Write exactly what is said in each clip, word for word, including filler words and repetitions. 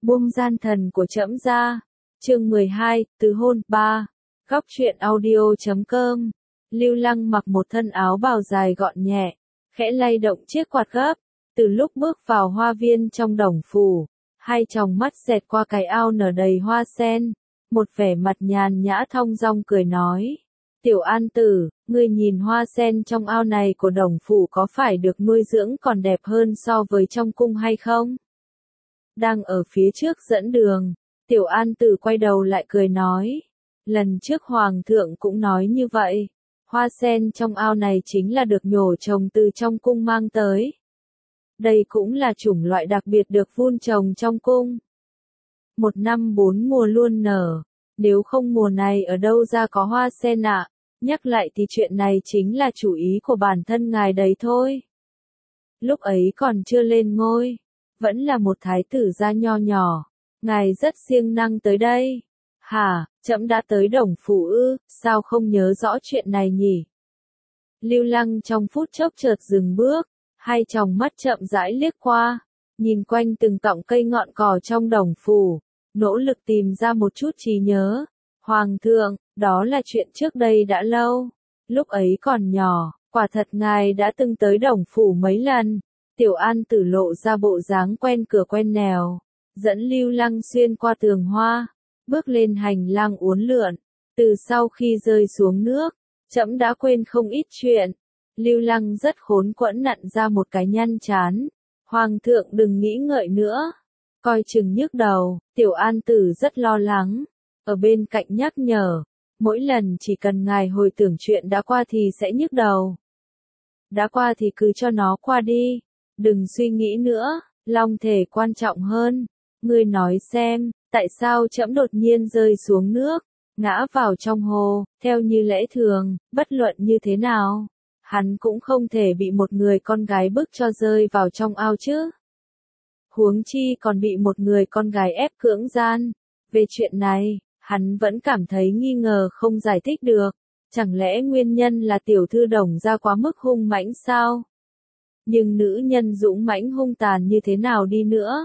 Buông gian thần của trẫm ra. Chương mười hai, Từ hôn ba. Góc truyện audio.com. Lưu Lăng mặc một thân áo bào dài gọn nhẹ, khẽ lay động chiếc quạt gấp. Từ lúc bước vào hoa viên trong đồng phủ, hai tròng mắt xẹt qua cái ao nở đầy hoa sen, một vẻ mặt nhàn nhã thong dong cười nói: Tiểu An Tử, ngươi nhìn hoa sen trong ao này của đồng phủ có phải được nuôi dưỡng còn đẹp hơn so với trong cung hay không? Đang ở phía trước dẫn đường, Tiểu An Tử quay đầu lại cười nói: Lần trước Hoàng thượng cũng nói như vậy, hoa sen trong ao này chính là được nhổ trồng từ trong cung mang tới. Đây cũng là chủng loại đặc biệt được vun trồng trong cung. Một năm bốn mùa luôn nở, nếu không mùa này ở đâu ra có hoa sen ạ? Nhắc lại thì chuyện này chính là chủ ý của bản thân ngài đấy thôi. Lúc ấy còn chưa lên ngôi, vẫn là một thái tử gia nho nhỏ, ngài rất siêng năng tới đây. Hả, trẫm đã tới đồng phủ ư, sao không nhớ rõ chuyện này nhỉ? Lưu Lăng trong phút chốc chợt dừng bước, hai tròng mắt chậm rãi liếc qua, nhìn quanh từng cọng cây ngọn cỏ trong đồng phủ, nỗ lực tìm ra một chút trí nhớ. Hoàng thượng, đó là chuyện trước đây đã lâu, lúc ấy còn nhỏ, quả thật ngài đã từng tới đồng phủ mấy lần. Tiểu An Tử lộ ra bộ dáng quen cửa quen nẻo, dẫn Lưu Lăng xuyên qua tường hoa, bước lên hành lang uốn lượn. Từ sau khi rơi xuống nước, trẫm đã quên không ít chuyện. Lưu Lăng rất khốn quẫn nặn ra một cái nhăn chán. Hoàng thượng đừng nghĩ ngợi nữa, coi chừng nhức đầu. Tiểu An Tử rất lo lắng, ở bên cạnh nhắc nhở, mỗi lần chỉ cần ngài hồi tưởng chuyện đã qua thì sẽ nhức đầu. Đã qua thì cứ cho nó qua đi, đừng suy nghĩ nữa, long thể quan trọng hơn. Ngươi nói xem, tại sao trẫm đột nhiên rơi xuống nước, ngã vào trong hồ? Theo như lẽ thường, bất luận như thế nào, hắn cũng không thể bị một người con gái bức cho rơi vào trong ao chứ. Huống chi còn bị một người con gái ép cưỡng gian. Về chuyện này, hắn vẫn cảm thấy nghi ngờ không giải thích được. Chẳng lẽ nguyên nhân là tiểu thư Đồng gia quá mức hung mãnh sao? Nhưng nữ nhân dũng mãnh hung tàn như thế nào đi nữa,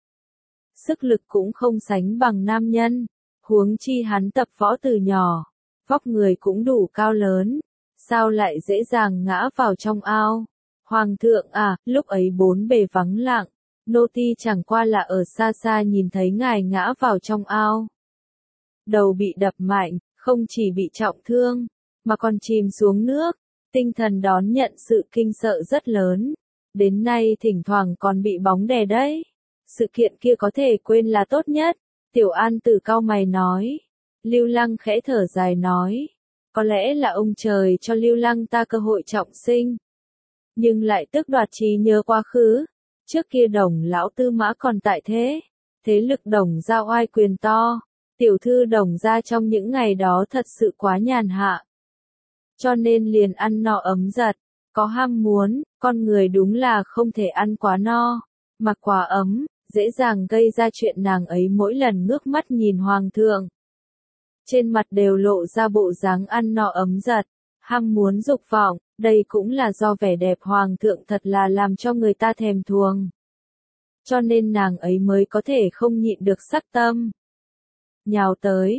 sức lực cũng không sánh bằng nam nhân. Huống chi hắn tập võ từ nhỏ, vóc người cũng đủ cao lớn, sao lại dễ dàng ngã vào trong ao? Hoàng thượng à, lúc ấy bốn bề vắng lặng, nô tỳ chẳng qua là ở xa xa nhìn thấy ngài ngã vào trong ao. Đầu bị đập mạnh, không chỉ bị trọng thương, mà còn chìm xuống nước, tinh thần đón nhận sự kinh sợ rất lớn. Đến nay thỉnh thoảng còn bị bóng đè đấy. Sự kiện kia có thể quên là tốt nhất. Tiểu An Tử cau mày nói. Lưu Lăng khẽ thở dài nói. Có lẽ là ông trời cho Lưu Lăng ta cơ hội trọng sinh, nhưng lại tước đoạt trí nhớ quá khứ. Trước kia Đồng lão tư mã còn tại thế, thế lực Đồng gia oai quyền to. Tiểu thư Đồng gia trong những ngày đó thật sự quá nhàn hạ, cho nên liền ăn no ấm giật. Có ham muốn, con người đúng là không thể ăn quá no, mặc quá ấm, dễ dàng gây ra chuyện. Nàng ấy mỗi lần ngước mắt nhìn Hoàng thượng, trên mặt đều lộ ra bộ dáng ăn no ấm giật, ham muốn dục vọng. Đây cũng là do vẻ đẹp Hoàng thượng thật là làm cho người ta thèm thuồng, cho nên nàng ấy mới có thể không nhịn được sắc tâm nhào tới.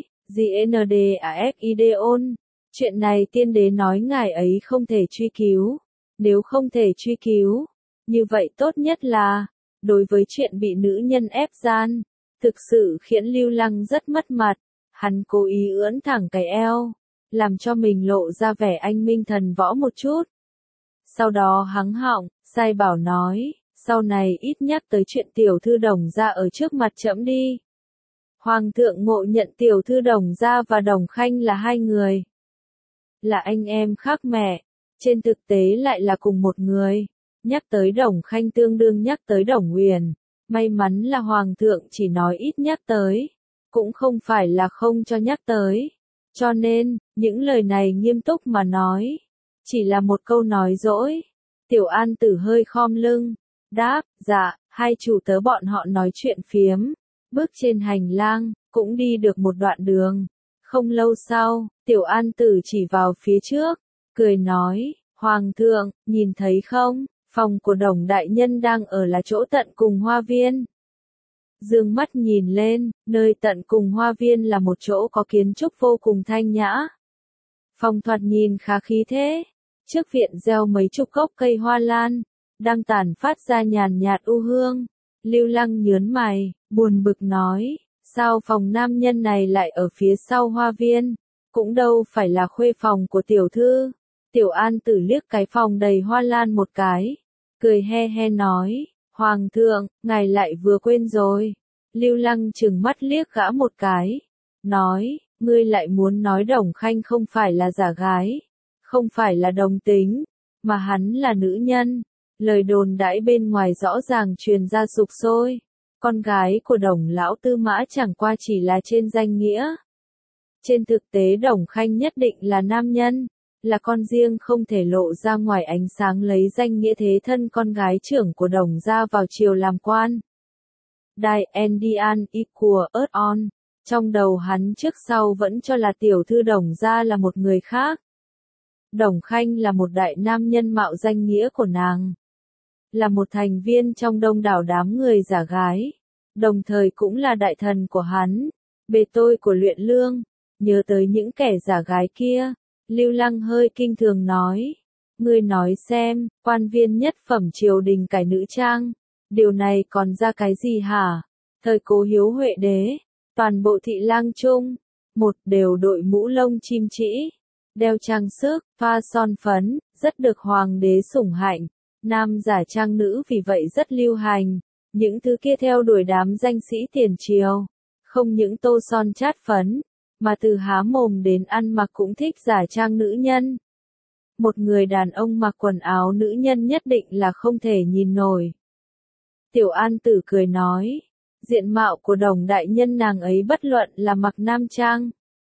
Gndafideon, chuyện này tiên đế nói ngài ấy không thể truy cứu. Nếu không thể truy cứu, như vậy tốt nhất là, đối với chuyện bị nữ nhân ép gian, thực sự khiến Lưu Lăng rất mất mặt. Hắn cố ý ưỡn thẳng cái eo, làm cho mình lộ ra vẻ anh minh thần võ một chút. Sau đó hắng họng, sai bảo nói, sau này ít nhắc tới chuyện tiểu thư Đồng gia ở trước mặt trẫm đi. Hoàng thượng ngộ nhận tiểu thư Đồng gia và Đồng Khanh là hai người, là anh em khác mẹ, trên thực tế lại là cùng một người. Nhắc tới Đồng Khanh tương đương nhắc tới Đồng Huyền. May mắn là Hoàng thượng chỉ nói ít nhắc tới, cũng không phải là không cho nhắc tới. Cho nên, những lời này nghiêm túc mà nói, chỉ là một câu nói dỗi. Tiểu An Tử hơi khom lưng, đáp, dạ. Hai chủ tớ bọn họ nói chuyện phiếm, bước trên hành lang, cũng đi được một đoạn đường. Không lâu sau, Tiểu An Tử chỉ vào phía trước, cười nói, Hoàng thượng, nhìn thấy không, phòng của Đồng đại nhân đang ở là chỗ tận cùng hoa viên. Dương mắt nhìn lên, nơi tận cùng hoa viên là một chỗ có kiến trúc vô cùng thanh nhã. Phòng thoạt nhìn khá khí thế. Trước viện gieo mấy chục gốc cây hoa lan, đang tản phát ra nhàn nhạt u hương. Lưu Lăng nhớn mày, buồn bực nói, sao phòng nam nhân này lại ở phía sau hoa viên, cũng đâu phải là khuê phòng của tiểu thư. Tiểu An Tử liếc cái phòng đầy hoa lan một cái, cười he he nói, Hoàng thượng, ngài lại vừa quên rồi. Lưu Lăng trừng mắt liếc gã một cái, nói, ngươi lại muốn nói Đồng Khanh không phải là giả gái, không phải là đồng tính, mà hắn là nữ nhân. Lời đồn đãi bên ngoài rõ ràng truyền ra sục sôi. Con gái của Đồng lão tư mã chẳng qua chỉ là trên danh nghĩa. Trên thực tế Đồng Khanh nhất định là nam nhân, là con riêng không thể lộ ra ngoài ánh sáng lấy danh nghĩa thế thân con gái trưởng của Đồng gia vào triều làm quan. Đại Endian equal earth on. Trong đầu hắn trước sau vẫn cho là tiểu thư Đồng gia là một người khác. Đồng Khanh là một đại nam nhân mạo danh nghĩa của nàng. Là một thành viên trong đông đảo đám người giả gái. Đồng thời cũng là đại thần của hắn. Bề tôi của luyện lương. Nhớ tới những kẻ giả gái kia. Lưu Lăng hơi kinh thường nói. Ngươi nói xem, quan viên nhất phẩm triều đình cải nữ trang. Điều này còn ra cái gì hả? Thời Cố Hiếu Huệ đế. Toàn bộ thị lang chung. Một đều đội mũ lông chim trĩ. Đeo trang sức, pha son phấn, rất được hoàng đế sủng hạnh. Nam giả trang nữ vì vậy rất lưu hành. Những thứ kia theo đuổi đám danh sĩ tiền triều. Không những tô son chát phấn, mà từ há mồm đến ăn mặc cũng thích giả trang nữ nhân. Một người đàn ông mặc quần áo nữ nhân nhất định là không thể nhìn nổi. Tiểu An Tử cười nói, diện mạo của Đồng đại nhân nàng ấy bất luận là mặc nam trang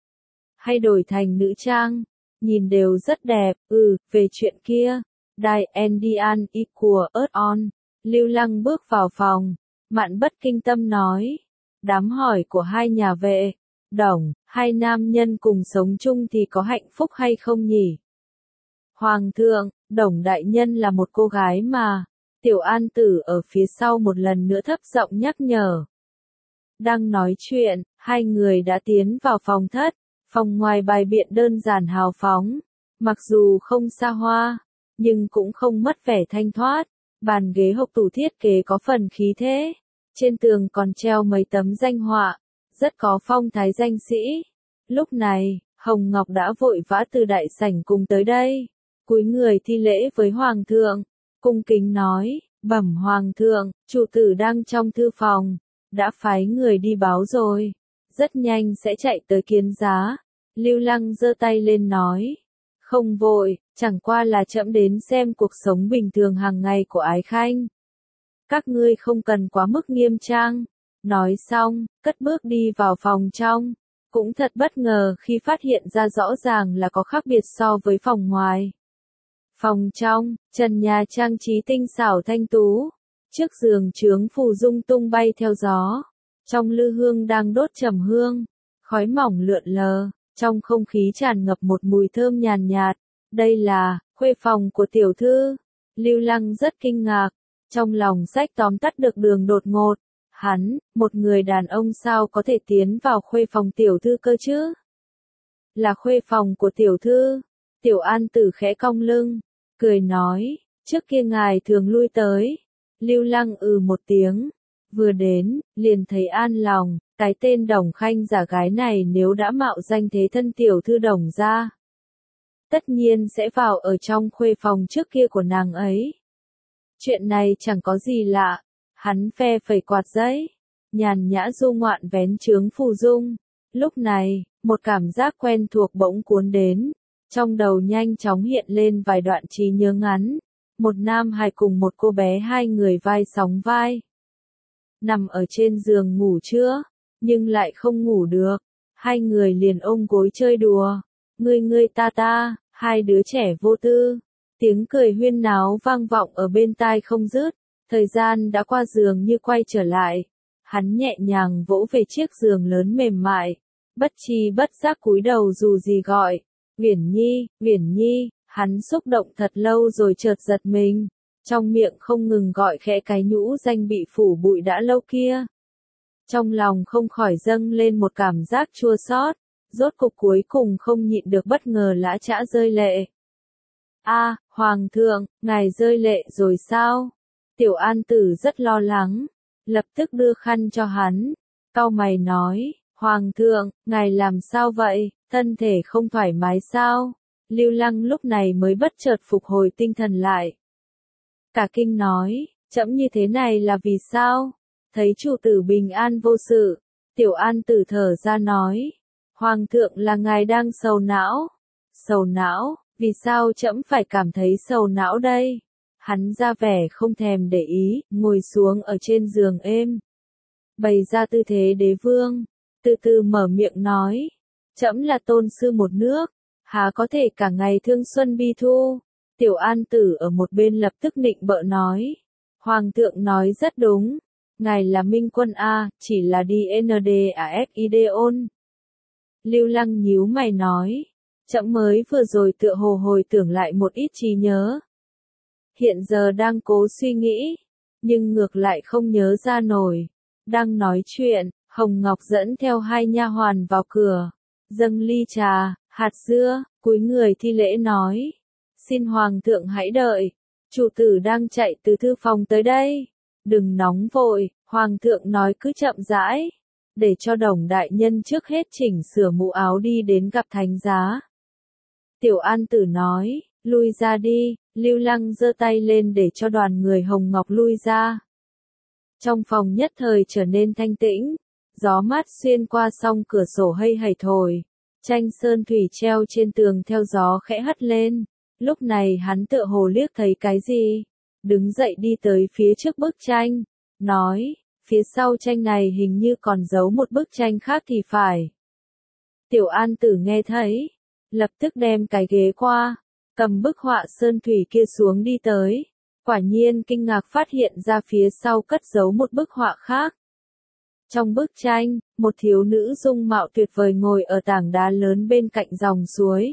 hay đổi thành nữ trang, nhìn đều rất đẹp. Ừ, về chuyện kia, Đại Endian equal earth on. Lưu Lăng bước vào phòng, Mạn Bất Kinh Tâm nói, đám hỏi của hai nhà vệ, Đồng, hai nam nhân cùng sống chung thì có hạnh phúc hay không nhỉ? Hoàng thượng, Đồng đại nhân là một cô gái mà. Tiểu An Tử ở phía sau một lần nữa thấp giọng nhắc nhở. Đang nói chuyện, hai người đã tiến vào phòng thất. Phòng ngoài bài biện đơn giản hào phóng, mặc dù không xa hoa, nhưng cũng không mất vẻ thanh thoát. Bàn ghế hộc tủ thiết kế có phần khí thế. Trên tường còn treo mấy tấm danh họa, rất có phong thái danh sĩ. Lúc này, Hồng Ngọc đã vội vã từ đại sảnh cùng tới đây. Cúi người thi lễ với Hoàng thượng, cung kính nói, bẩm Hoàng thượng, chủ tử đang trong thư phòng, đã phái người đi báo rồi. Rất nhanh sẽ chạy tới kiến giá. Lưu Lăng giơ tay lên nói, không vội, chẳng qua là trẫm đến xem cuộc sống bình thường hàng ngày của Ái Khanh. Các ngươi không cần quá mức nghiêm trang. Nói xong, cất bước đi vào phòng trong. Cũng thật bất ngờ khi phát hiện ra rõ ràng là có khác biệt so với phòng ngoài. Phòng trong, trần nhà trang trí tinh xảo thanh tú. Trước giường chướng phù dung tung bay theo gió. Trong lư hương đang đốt trầm hương. Khói mỏng lượn lờ. Trong không khí tràn ngập một mùi thơm nhàn nhạt. Đây là khuê phòng của tiểu thư. Lưu Lăng rất kinh ngạc. Trong lòng sách tóm tắt được đường đột ngột. Hắn, một người đàn ông sao có thể tiến vào khuê phòng tiểu thư cơ chứ? Là khuê phòng của tiểu thư. Tiểu An Tử khẽ cong lưng, cười nói, trước kia ngài thường lui tới. Lưu Lăng ừ một tiếng, vừa đến, liền thấy an lòng, cái tên Đồng Khanh giả gái này nếu đã mạo danh thế thân tiểu thư Đồng gia, tất nhiên sẽ vào ở trong khuê phòng trước kia của nàng ấy. Chuyện này chẳng có gì lạ. Hắn phe phẩy quạt giấy, nhàn nhã du ngoạn vén chướng phù dung. Lúc này, một cảm giác quen thuộc bỗng cuốn đến. Trong đầu nhanh chóng hiện lên vài đoạn trí nhớ ngắn. Một nam hài cùng một cô bé, hai người vai sóng vai. Nằm ở trên giường ngủ trưa, nhưng lại không ngủ được. Hai người liền ôm gối chơi đùa. Ngươi ngươi ta ta, hai đứa trẻ vô tư. Tiếng cười huyên náo vang vọng ở bên tai không dứt. Thời gian đã qua giường như quay trở lại. Hắn nhẹ nhàng vỗ về chiếc giường lớn mềm mại. Bất chi bất giác cúi đầu dù gì gọi. Uyển Nhi, Uyển Nhi, hắn xúc động thật lâu rồi chợt giật mình. Trong miệng không ngừng gọi khẽ cái nhũ danh bị phủ bụi đã lâu kia. Trong lòng không khỏi dâng lên một cảm giác chua xót, rốt cục cuối cùng không nhịn được bất ngờ lã chã rơi lệ. A, Hoàng thượng, ngài rơi lệ rồi sao? Tiểu An Tử rất lo lắng, lập tức đưa khăn cho hắn, cau mày nói, Hoàng thượng, ngài làm sao vậy, thân thể không thoải mái sao? Lưu Lăng lúc này mới bất chợt phục hồi tinh thần lại. Cả kinh nói, trẫm như thế này là vì sao? Thấy chủ tử bình an vô sự, Tiểu An Tử thở ra nói, Hoàng thượng là ngài đang sầu não. Sầu não, vì sao trẫm phải cảm thấy sầu não đây? Hắn ra vẻ không thèm để ý, ngồi xuống ở trên giường êm. Bày ra tư thế đế vương, từ từ mở miệng nói, trẫm là tôn sư một nước, há có thể cả ngày thương xuân bi thu. Tiểu An Tử ở một bên lập tức nịnh bợ nói, Hoàng thượng nói rất đúng, ngài là minh quân A, chỉ là đi en đê a ép Ideon. Lưu Lăng nhíu mày nói, trẫm mới vừa rồi tựa hồ hồi tưởng lại một ít trí nhớ. Hiện giờ đang cố suy nghĩ, nhưng ngược lại không nhớ ra nổi. Đang nói chuyện, Hồng Ngọc dẫn theo hai nha hoàn vào cửa, dâng ly trà, hạt dưa, cúi người thi lễ nói, xin Hoàng thượng hãy đợi, chủ tử đang chạy từ thư phòng tới đây. Đừng nóng vội, Hoàng thượng nói cứ chậm rãi, để cho Đồng đại nhân trước hết chỉnh sửa mũ áo đi đến gặp thánh giá. Tiểu An Tử nói, lui ra đi, Lưu Lăng giơ tay lên để cho đoàn người Hồng Ngọc lui ra. Trong phòng nhất thời trở nên thanh tĩnh, gió mát xuyên qua song cửa sổ hây hẩy thổi, tranh sơn thủy treo trên tường theo gió khẽ hất lên. Lúc này hắn tựa hồ liếc thấy cái gì, đứng dậy đi tới phía trước bức tranh, nói, phía sau tranh này hình như còn giấu một bức tranh khác thì phải. Tiểu An Tử nghe thấy, lập tức đem cái ghế qua, cầm bức họa sơn thủy kia xuống đi tới, quả nhiên kinh ngạc phát hiện ra phía sau cất giấu một bức họa khác. Trong bức tranh, một thiếu nữ dung mạo tuyệt vời ngồi ở tảng đá lớn bên cạnh dòng suối.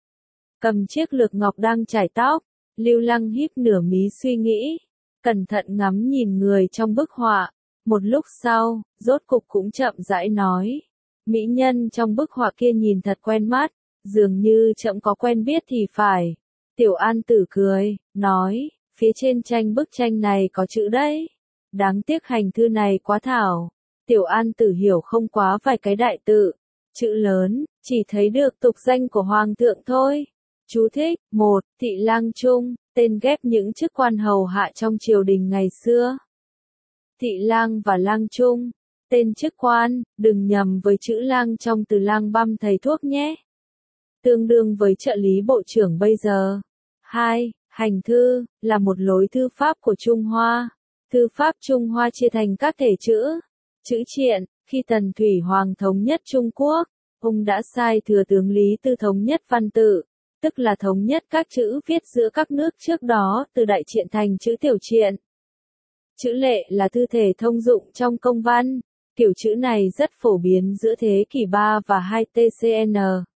Cầm chiếc lược ngọc đang chải tóc, Lưu Lăng híp nửa mí suy nghĩ, cẩn thận ngắm nhìn người trong bức họa, một lúc sau, rốt cục cũng chậm rãi nói, mỹ nhân trong bức họa kia nhìn thật quen mắt, dường như trẫm có quen biết thì phải. Tiểu An Tử cười, nói, phía trên tranh bức tranh này có chữ đấy, đáng tiếc hành thư này quá thảo. Tiểu An Tử hiểu không quá vài cái đại tự, chữ lớn, chỉ thấy được tục danh của Hoàng thượng thôi. Chú thích, một, Thị Lang Trung, tên ghép những chức quan hầu hạ trong triều đình ngày xưa. Thị Lang và Lang Trung, tên chức quan, đừng nhầm với chữ lang trong từ lang băm thầy thuốc nhé. Tương đương với trợ lý bộ trưởng bây giờ. hai. Hành thư, là một lối thư pháp của Trung Hoa. Thư pháp Trung Hoa chia thành các thể chữ. Chữ triện, khi Tần Thủy Hoàng thống nhất Trung Quốc, ông đã sai thừa tướng Lý Tư thống nhất văn tự, tức là thống nhất các chữ viết giữa các nước trước đó từ đại triện thành chữ tiểu triện. Chữ lệ là thư thể thông dụng trong công văn, kiểu chữ này rất phổ biến giữa thế kỷ ba và hai T C N.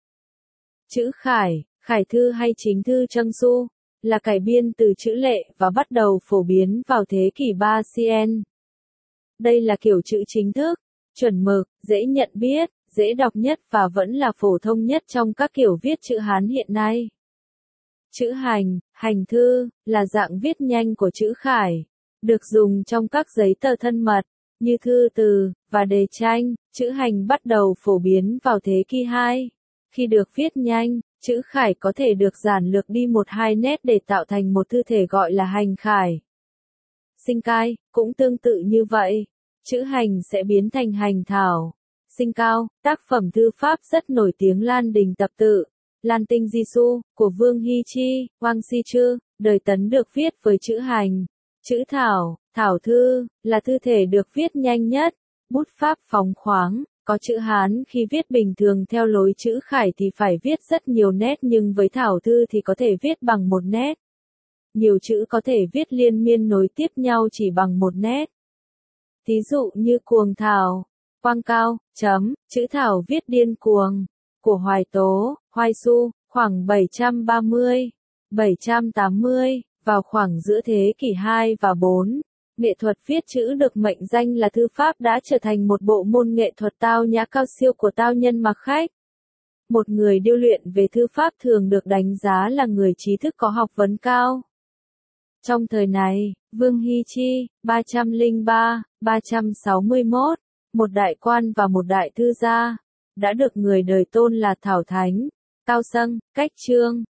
Chữ khải, khải thư hay chính thư Trăng Su, là cải biên từ chữ lệ và bắt đầu phổ biến vào thế kỷ ba C N. Đây là kiểu chữ chính thức, chuẩn mực, dễ nhận biết, dễ đọc nhất và vẫn là phổ thông nhất trong các kiểu viết chữ Hán hiện nay. Chữ hành, hành thư, là dạng viết nhanh của chữ khải, được dùng trong các giấy tờ thân mật, như thư từ, và đề tranh. Chữ hành bắt đầu phổ biến vào thế kỷ hai. Khi được viết nhanh, chữ khải có thể được giản lược đi một hai nét để tạo thành một thư thể gọi là hành khải. Sinh cai, cũng tương tự như vậy, chữ hành sẽ biến thành hành thảo. Sinh cao, tác phẩm thư pháp rất nổi tiếng Lan Đình Tập Tự, Lan Tinh Di Su, của Vương Hy Chi, Wang Si Chư, đời Tấn được viết với chữ hành. Chữ thảo, thảo thư, là thư thể được viết nhanh nhất, bút pháp phóng khoáng, có chữ Hán khi viết bình thường theo lối chữ khải thì phải viết rất nhiều nét nhưng với thảo thư thì có thể viết bằng một nét. Nhiều chữ có thể viết liên miên nối tiếp nhau chỉ bằng một nét. Thí dụ như cuồng thảo, quang cao, chấm, chữ thảo viết điên cuồng, của Hoài Tố, Hoài Su, khoảng bảy trăm ba mươi, bảy trăm tám mươi, vào khoảng giữa thế kỷ hai và bốn. Nghệ thuật viết chữ được mệnh danh là thư pháp đã trở thành một bộ môn nghệ thuật tao nhã cao siêu của tao nhân mặc khách. Một người điêu luyện về thư pháp thường được đánh giá là người trí thức có học vấn cao. Trong thời này, Vương Hy Chi, ba trăm lẻ ba đến ba trăm sáu mươi mốt, một đại quan và một đại thư gia, đã được người đời tôn là Thảo Thánh, Cao Sâng, Cách Trương,